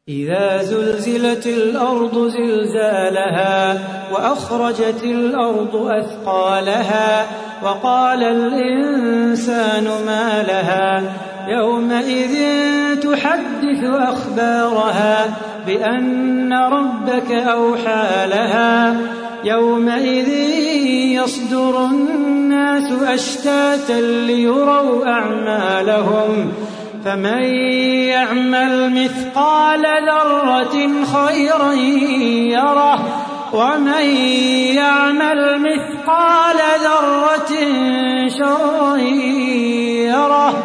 إذا زلزلت الأرض زلزالها وأخرجت الأرض أثقالها وقال الإنسان ما لها يومئذ تحدث أخبارها بأن ربك أوحى لها يومئذ يصدر الناس أشتاتا ليروا أعمالهم فمن يعمل مثقال ذرة خيرا يره ومن يعمل مثقال ذرة شرا يره